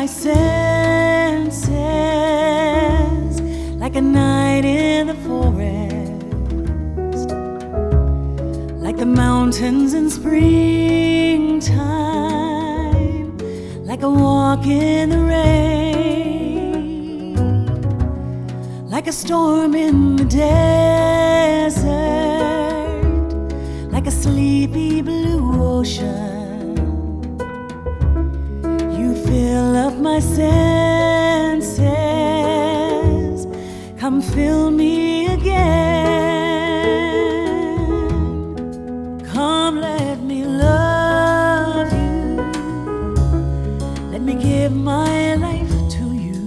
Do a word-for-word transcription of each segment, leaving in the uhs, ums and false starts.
my senses like a night in the forest, like the mountains in springtime, like a walk in the rain, like a storm in the desert, like a sleepy blue ocean. You fill up my senses, come fill me again. Come, let me love you, let me give my life to you,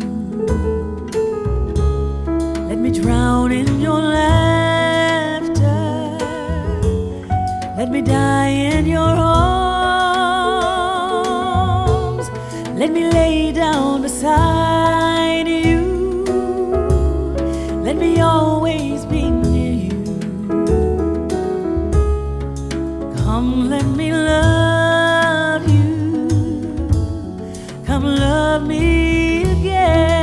let me drown in your laughter, let me die in your arms, let me lay down beside you, let me always be near you. Come, let me love you, come love me again.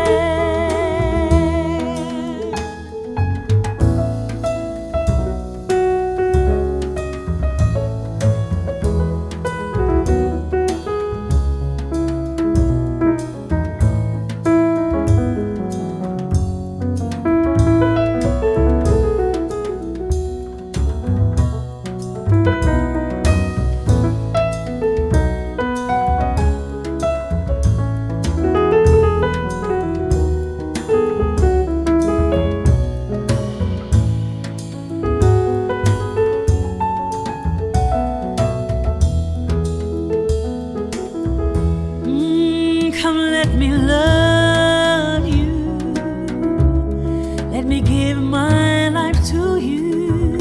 Come, let me love you, let me give my life to you,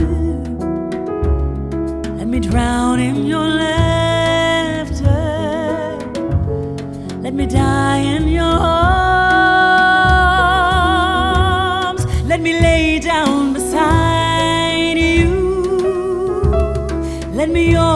let me drown in your laughter, let me die in your arms, let me lay down beside you, let me